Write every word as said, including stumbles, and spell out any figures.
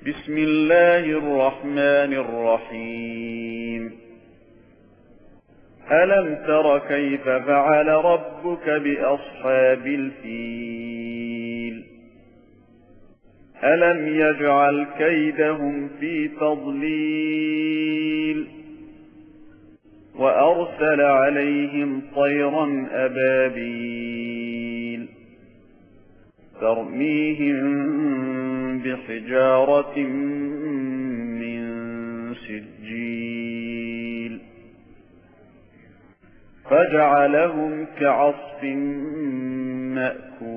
بسم الله الرحمن الرحيم ألم تر كيف فعل ربك بأصحاب الفيل ألم يجعل كيدهم في تضليل وأرسل عليهم طيرا أبابيل ترميهم بحجارة من سجيل فجعلهم كعصف مأكول